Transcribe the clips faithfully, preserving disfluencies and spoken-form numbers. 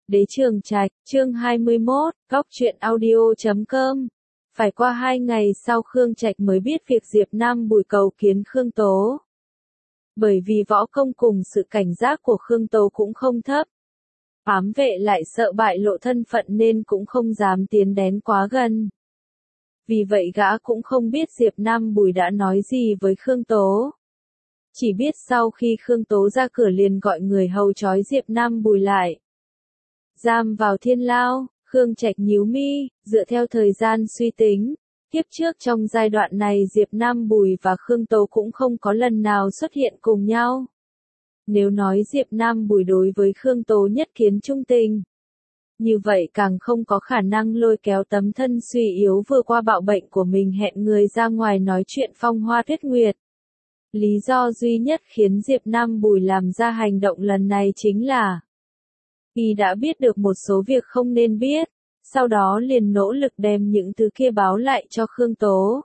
Đế Trường Trạch, chương hai mươi mốt, góc truyện audio chấm com. Phải qua hai ngày sau Khương Trạch mới biết việc Diệp Nam Bùi cầu kiến Khương Tố. Bởi vì võ công cùng sự cảnh giác của Khương Tố cũng không thấp. Ám vệ lại sợ bại lộ thân phận nên cũng không dám tiến đến quá gần. Vì vậy gã cũng không biết Diệp Nam Bùi đã nói gì với Khương Tố. Chỉ biết sau khi Khương Tố ra cửa liền gọi người hầu trói Diệp Nam Bùi lại. Giam vào thiên lao, Khương Trạch nhíu mi, dựa theo thời gian suy tính. Tiếp trước trong giai đoạn này Diệp Nam Bùi và Khương Tố cũng không có lần nào xuất hiện cùng nhau. Nếu nói Diệp Nam Bùi đối với Khương Tố nhất kiến trung tình, như vậy càng không có khả năng lôi kéo tấm thân suy yếu vừa qua bạo bệnh của mình hẹn người ra ngoài nói chuyện phong hoa tuyết nguyệt. Lý do duy nhất khiến Diệp Nam Bùi làm ra hành động lần này chính là y đã biết được một số việc không nên biết, sau đó liền nỗ lực đem những thứ kia báo lại cho Khương Tố.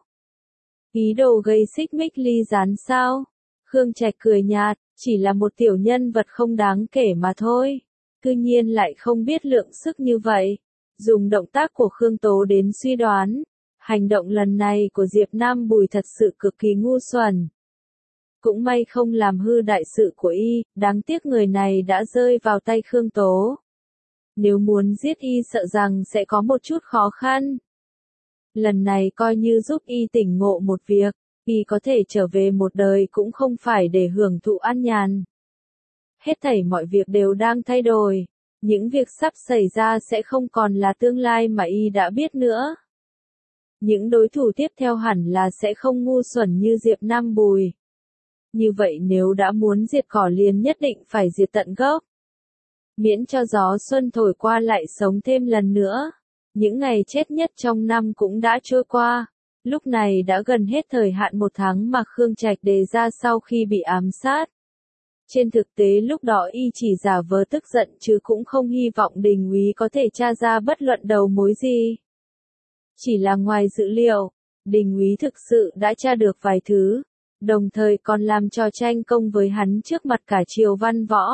Ý đồ gây xích mích ly gián sao? Khương Trạch cười nhạt, chỉ là một tiểu nhân vật không đáng kể mà thôi. Cư nhiên lại không biết lượng sức như vậy. Dùng động tác của Khương Tố đến suy đoán, hành động lần này của Diệp Nam Bùi thật sự cực kỳ ngu xuẩn. Cũng may không làm hư đại sự của y, đáng tiếc người này đã rơi vào tay Khương Tố. Nếu muốn giết y sợ rằng sẽ có một chút khó khăn. Lần này coi như giúp y tỉnh ngộ một việc, y có thể trở về một đời cũng không phải để hưởng thụ an nhàn. Hết thảy mọi việc đều đang thay đổi, những việc sắp xảy ra sẽ không còn là tương lai mà y đã biết nữa. Những đối thủ tiếp theo hẳn là sẽ không ngu xuẩn như Diệp Nam Bùi. Như vậy nếu đã muốn diệt cỏ liền nhất định phải diệt tận gốc. Miễn cho gió xuân thổi qua lại sống thêm lần nữa. Những ngày chết nhất trong năm cũng đã trôi qua. Lúc này đã gần hết thời hạn một tháng mà Khương Trạch đề ra sau khi bị ám sát. Trên thực tế lúc đó y chỉ giả vờ tức giận chứ cũng không hy vọng Đình úy có thể tra ra bất luận đầu mối gì. Chỉ là ngoài dự liệu, Đình úy thực sự đã tra được vài thứ. Đồng thời còn làm trò tranh công với hắn trước mặt cả triều văn võ.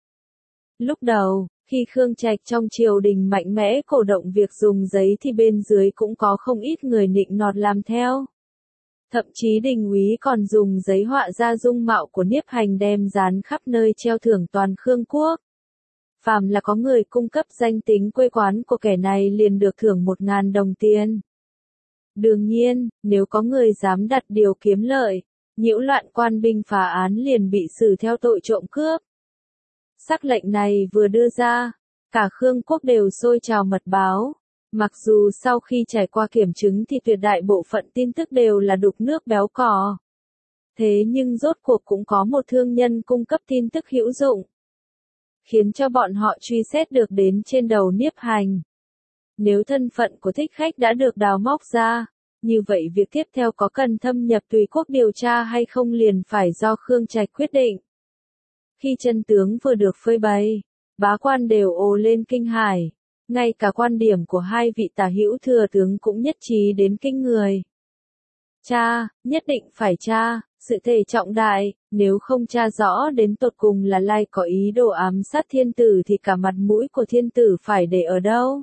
Lúc đầu, khi Khương Trạch trong triều đình mạnh mẽ cổ động việc dùng giấy thì bên dưới cũng có không ít người nịnh nọt làm theo. Thậm chí Đình úy còn dùng giấy họa ra dung mạo của Niếp Hành đem dán khắp nơi treo thưởng toàn Khương quốc. Phàm là có người cung cấp danh tính quê quán của kẻ này liền được thưởng một ngàn đồng tiền. Đương nhiên, nếu có người dám đặt điều kiếm lợi, nhiễu loạn quan binh phá án liền bị xử theo tội trộm cướp. Sắc lệnh này vừa đưa ra, cả Khương quốc đều sôi trào mật báo. Mặc dù sau khi trải qua kiểm chứng thì tuyệt đại bộ phận tin tức đều là đục nước béo cò. Thế nhưng rốt cuộc cũng có một thương nhân cung cấp tin tức hữu dụng, khiến cho bọn họ truy xét được đến trên đầu Niếp Hành. Nếu thân phận của thích khách đã được đào móc ra, như vậy việc tiếp theo có cần thâm nhập tùy quốc điều tra hay không liền phải do Khương Trạch quyết định. Khi chân tướng vừa được phơi bày, bá quan đều ồ lên kinh hãi, ngay cả quan điểm của hai vị tả hữu thừa tướng cũng nhất trí đến kinh người. Tra, nhất định phải tra, sự thể trọng đại, nếu không tra rõ đến tột cùng là Lai có ý đồ ám sát thiên tử thì cả mặt mũi của thiên tử phải để ở đâu?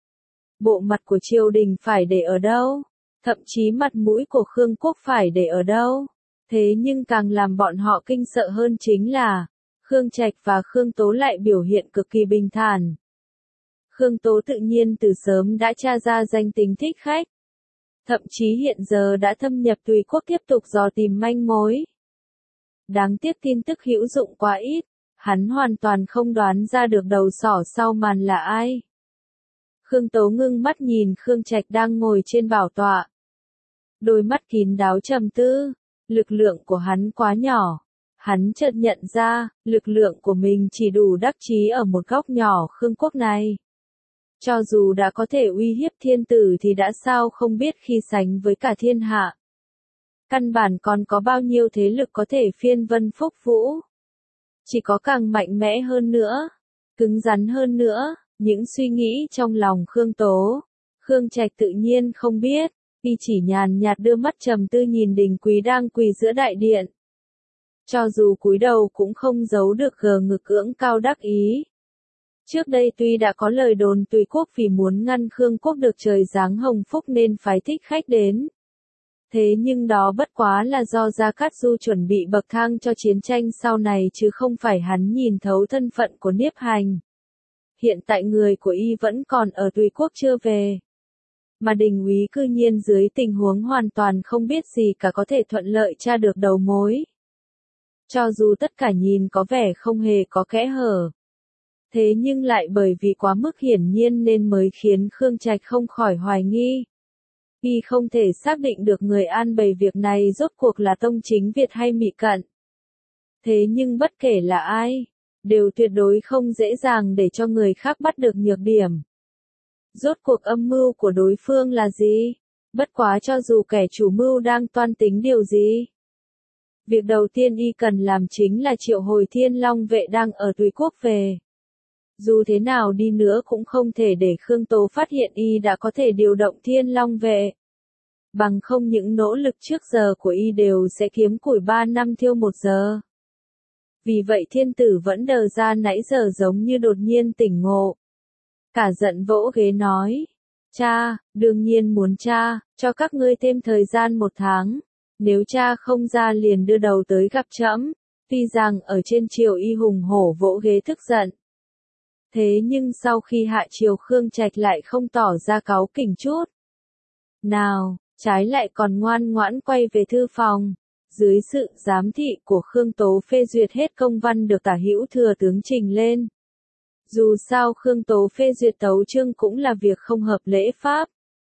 Bộ mặt của triều đình phải để ở đâu? Thậm chí mặt mũi của Khương quốc phải để ở đâu? Thế nhưng càng làm bọn họ kinh sợ hơn chính là, Khương Trạch và Khương Tố lại biểu hiện cực kỳ bình thản. Khương Tố tự nhiên từ sớm đã tra ra danh tính thích khách. Thậm chí hiện giờ đã thâm nhập tùy quốc tiếp tục dò tìm manh mối. Đáng tiếc tin tức hữu dụng quá ít, hắn hoàn toàn không đoán ra được đầu sỏ sau màn là ai. Khương Tố ngưng mắt nhìn Khương Trạch đang ngồi trên bảo tọa. Đôi mắt kín đáo trầm tư, lực lượng của hắn quá nhỏ. Hắn chợt nhận ra, lực lượng của mình chỉ đủ đắc chí ở một góc nhỏ Khương quốc này. Cho dù đã có thể uy hiếp thiên tử thì đã sao không biết khi sánh với cả thiên hạ. Căn bản còn có bao nhiêu thế lực có thể phiên vân phúc vũ. Chỉ có càng mạnh mẽ hơn nữa, cứng rắn hơn nữa, những suy nghĩ trong lòng Khương Tố. Khương Trạch tự nhiên không biết, y chỉ nhàn nhạt đưa mắt trầm tư nhìn Đình Quý đang quỳ giữa đại điện. Cho dù cúi đầu cũng không giấu được gờ ngực ưỡng cao đắc ý. Trước đây tuy đã có lời đồn Tùy Quốc vì muốn ngăn Khương Quốc được trời giáng hồng phúc nên phái thích khách đến. Thế nhưng đó bất quá là do Gia Cát Du chuẩn bị bậc thang cho chiến tranh sau này chứ không phải hắn nhìn thấu thân phận của Niếp Hành. Hiện tại người của y vẫn còn ở Tùy Quốc chưa về. Mà Đình úy cư nhiên dưới tình huống hoàn toàn không biết gì cả có thể thuận lợi tra được đầu mối. Cho dù tất cả nhìn có vẻ không hề có kẽ hở. Thế nhưng lại bởi vì quá mức hiển nhiên nên mới khiến Khương Trạch không khỏi hoài nghi. Y không thể xác định được người an bày việc này rốt cuộc là Tông Chính Việt hay Mị Cận. Thế nhưng bất kể là ai, đều tuyệt đối không dễ dàng để cho người khác bắt được nhược điểm. Rốt cuộc âm mưu của đối phương là gì? Bất quá cho dù kẻ chủ mưu đang toan tính điều gì. Việc đầu tiên y cần làm chính là triệu hồi Thiên Long vệ đang ở Tùy Quốc về. Dù thế nào đi nữa cũng không thể để Khương Tố phát hiện y đã có thể điều động Thiên Long vệ. Bằng không những nỗ lực trước giờ của y đều sẽ kiếm củi ba năm thiêu một giờ. Vì vậy thiên tử vẫn đờ ra nãy giờ giống như đột nhiên tỉnh ngộ. Cả giận vỗ ghế nói. Cha, đương nhiên muốn cha, cho các ngươi thêm thời gian một tháng. Nếu cha không ra liền đưa đầu tới gặp trẫm. Tuy rằng ở trên triều y hùng hổ vỗ ghế tức giận. Thế nhưng sau khi hạ triều Khương Trạch lại không tỏ ra cáu kỉnh chút. Nào, trái lại còn ngoan ngoãn quay về thư phòng. Dưới sự giám thị của Khương Tố phê duyệt hết công văn được Tả Hữu thừa tướng trình lên. Dù sao Khương Tố phê duyệt tấu chương cũng là việc không hợp lễ pháp.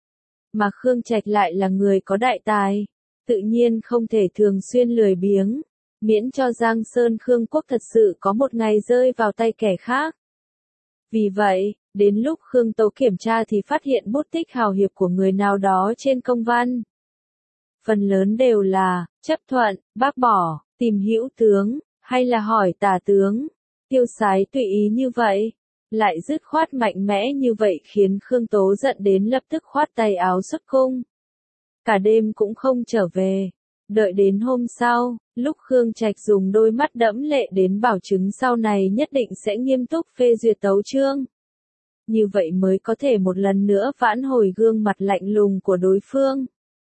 Mà Khương Trạch lại là người có đại tài. Tự nhiên không thể thường xuyên lười biếng. Miễn cho Giang Sơn Khương Quốc thật sự có một ngày rơi vào tay kẻ khác. Vì vậy, đến lúc Khương Tố kiểm tra thì phát hiện bút tích hào hiệp của người nào đó trên công văn. Phần lớn đều là, chấp thuận, bác bỏ, tìm hữu tướng, hay là hỏi tả tướng. Tiêu Sái tùy ý như vậy, lại dứt khoát mạnh mẽ như vậy khiến Khương Tố giận đến lập tức khoát tay áo xuất cung. Cả đêm cũng không trở về. Đợi đến hôm sau, lúc Khương Trạch dùng đôi mắt đẫm lệ đến bảo chứng sau này nhất định sẽ nghiêm túc phê duyệt tấu chương. Như vậy mới có thể một lần nữa vãn hồi gương mặt lạnh lùng của đối phương.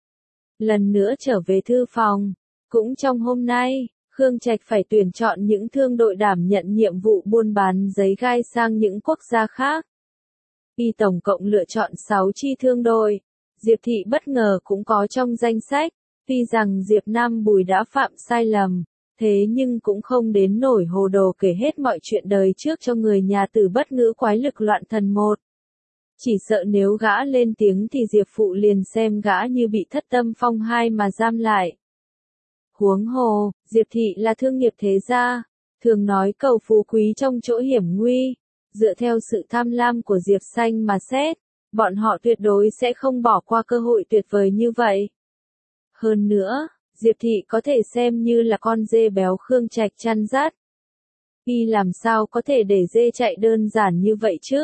Lần nữa trở về thư phòng. Cũng trong hôm nay, Khương Trạch phải tuyển chọn những thương đội đảm nhận nhiệm vụ buôn bán giấy gai sang những quốc gia khác. Y tổng cộng lựa chọn sáu chi thương đội. Diệp Thị bất ngờ cũng có trong danh sách. Tuy rằng Diệp Nam Bùi đã phạm sai lầm, thế nhưng cũng không đến nổi hồ đồ kể hết mọi chuyện đời trước cho người nhà Tử Bất Ngữ quái lực loạn thần một. Chỉ sợ nếu gã lên tiếng thì Diệp Phụ liền xem gã như bị thất tâm phong hai mà giam lại. Huống hồ, Diệp Thị là thương nghiệp thế gia, thường nói cầu phú quý trong chỗ hiểm nguy. Dựa theo sự tham lam của Diệp Xanh mà xét, bọn họ tuyệt đối sẽ không bỏ qua cơ hội tuyệt vời như vậy. Hơn nữa, Diệp Thị có thể xem như là con dê béo Khương Trạch chăn dắt. Y làm sao có thể để dê chạy đơn giản như vậy chứ?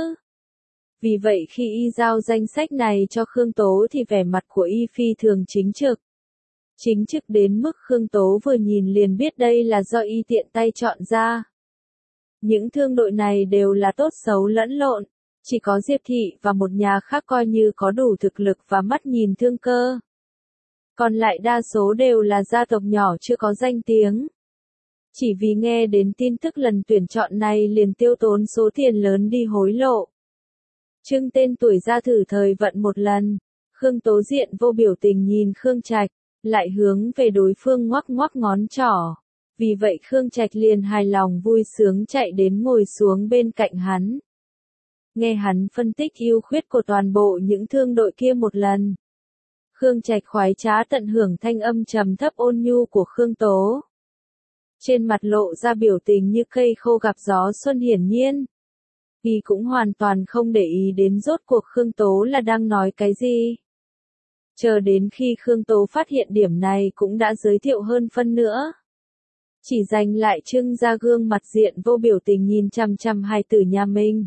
Vì vậy khi y giao danh sách này cho Khương Tố thì vẻ mặt của y phi thường chính trực. Chính trực đến mức Khương Tố vừa nhìn liền biết đây là do y tiện tay chọn ra. Những thương đội này đều là tốt xấu lẫn lộn, chỉ có Diệp Thị và một nhà khác coi như có đủ thực lực và mắt nhìn thương cơ. Còn lại đa số đều là gia tộc nhỏ chưa có danh tiếng. Chỉ vì nghe đến tin tức lần tuyển chọn này liền tiêu tốn số tiền lớn đi hối lộ. Trưng tên tuổi ra thử thời vận một lần, Khương Tố diện vô biểu tình nhìn Khương Trạch, lại hướng về đối phương ngoắc ngoắc ngón trỏ. Vì vậy Khương Trạch liền hài lòng vui sướng chạy đến ngồi xuống bên cạnh hắn. Nghe hắn phân tích ưu khuyết của toàn bộ những thương đội kia một lần. Khương Trạch khoái trá tận hưởng thanh âm trầm thấp ôn nhu của Khương Tố. Trên mặt lộ ra biểu tình như cây khô gặp gió xuân hiển nhiên. Y cũng hoàn toàn không để ý đến rốt cuộc Khương Tố là đang nói cái gì. Chờ đến khi Khương Tố phát hiện điểm này cũng đã giới thiệu hơn phân nữa. Chỉ dành lại trưng ra gương mặt diện vô biểu tình nhìn chằm chằm hài tử nhà mình.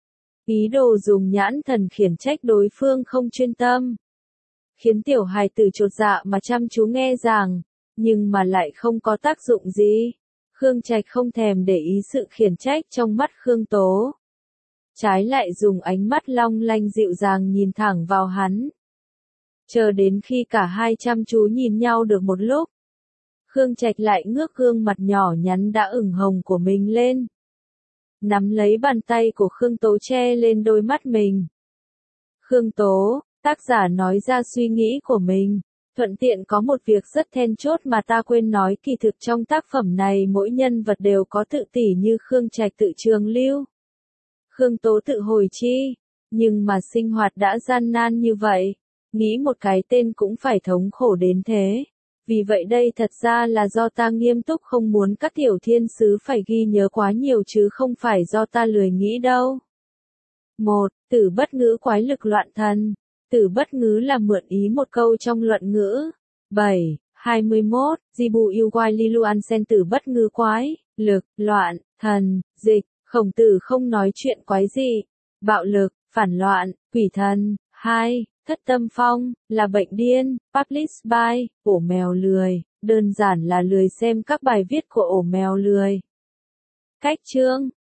Ý đồ dùng nhãn thần khiển trách đối phương không chuyên tâm. Khiến tiểu hài tử chột dạ mà chăm chú nghe giảng, nhưng mà lại không có tác dụng gì. Khương Trạch không thèm để ý sự khiển trách trong mắt Khương Tố. trái lại dùng ánh mắt long lanh dịu dàng nhìn thẳng vào hắn. Chờ đến khi cả hai chăm chú nhìn nhau được một lúc, Khương Trạch lại ngước gương mặt nhỏ nhắn đã ửng hồng của mình lên. Nắm lấy bàn tay của Khương Tố che lên đôi mắt mình. Khương Tố, tác giả nói ra suy nghĩ của mình. Thuận tiện có một việc rất then chốt mà ta quên nói, kỳ thực trong tác phẩm này mỗi nhân vật đều có tự tỷ như Khương Trạch tự Trường Lưu, Khương Tố tự Hồi Chi, nhưng mà sinh hoạt đã gian nan như vậy, nghĩ một cái tên cũng phải thống khổ đến thế. Vì vậy đây thật ra là do ta nghiêm túc không muốn các tiểu thiên sứ phải ghi nhớ quá nhiều chứ không phải do ta lười nghĩ đâu. một. Tử bất ngữ quái lực loạn thần. Tử bất ngữ là mượn ý một câu trong luận ngữ. bảy. hai mươi mốt. Jibu yêu quai lilu an sen tử bất ngữ quái, lực, loạn, thần, dịch. Khổng Tử không nói chuyện quái dị, bạo lực, phản loạn, quỷ thần. hai. Thất tâm phong, là bệnh điên, published by, ổ mèo lười, đơn giản là lười xem các bài viết của ổ mèo lười. Cách chương